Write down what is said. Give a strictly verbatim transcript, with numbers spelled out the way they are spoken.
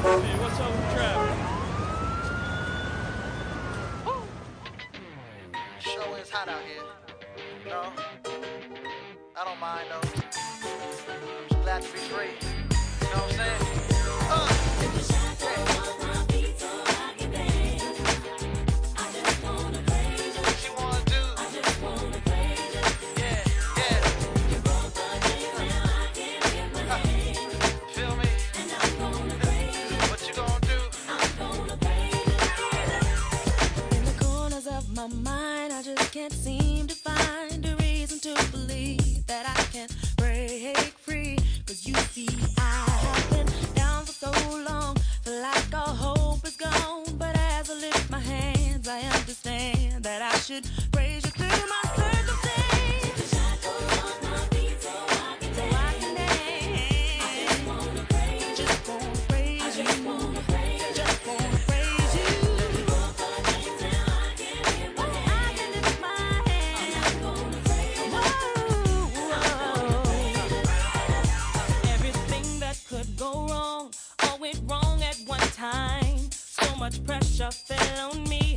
Hey, what's up with traffic? Sure is hot out here. No, I don't mind though. Just glad to be free. You know what I'm saying? Uh, what you wanna do? Yeah, yeah. Uh, feel me? What you gonna do? In the corners of my mind, I just can't seem to find a reason to believe that I can break free. Cause you see, I have been down for so long, feel like all hope is gone. But as I lift my hands, I understand that I should praise you through my circumstance. So I can dance. Just wanna praise you. Just wanna praise you. I can lift my hands. Whoa. Everything that could go wrong, all went wrong at one time. So much pressure fell on me.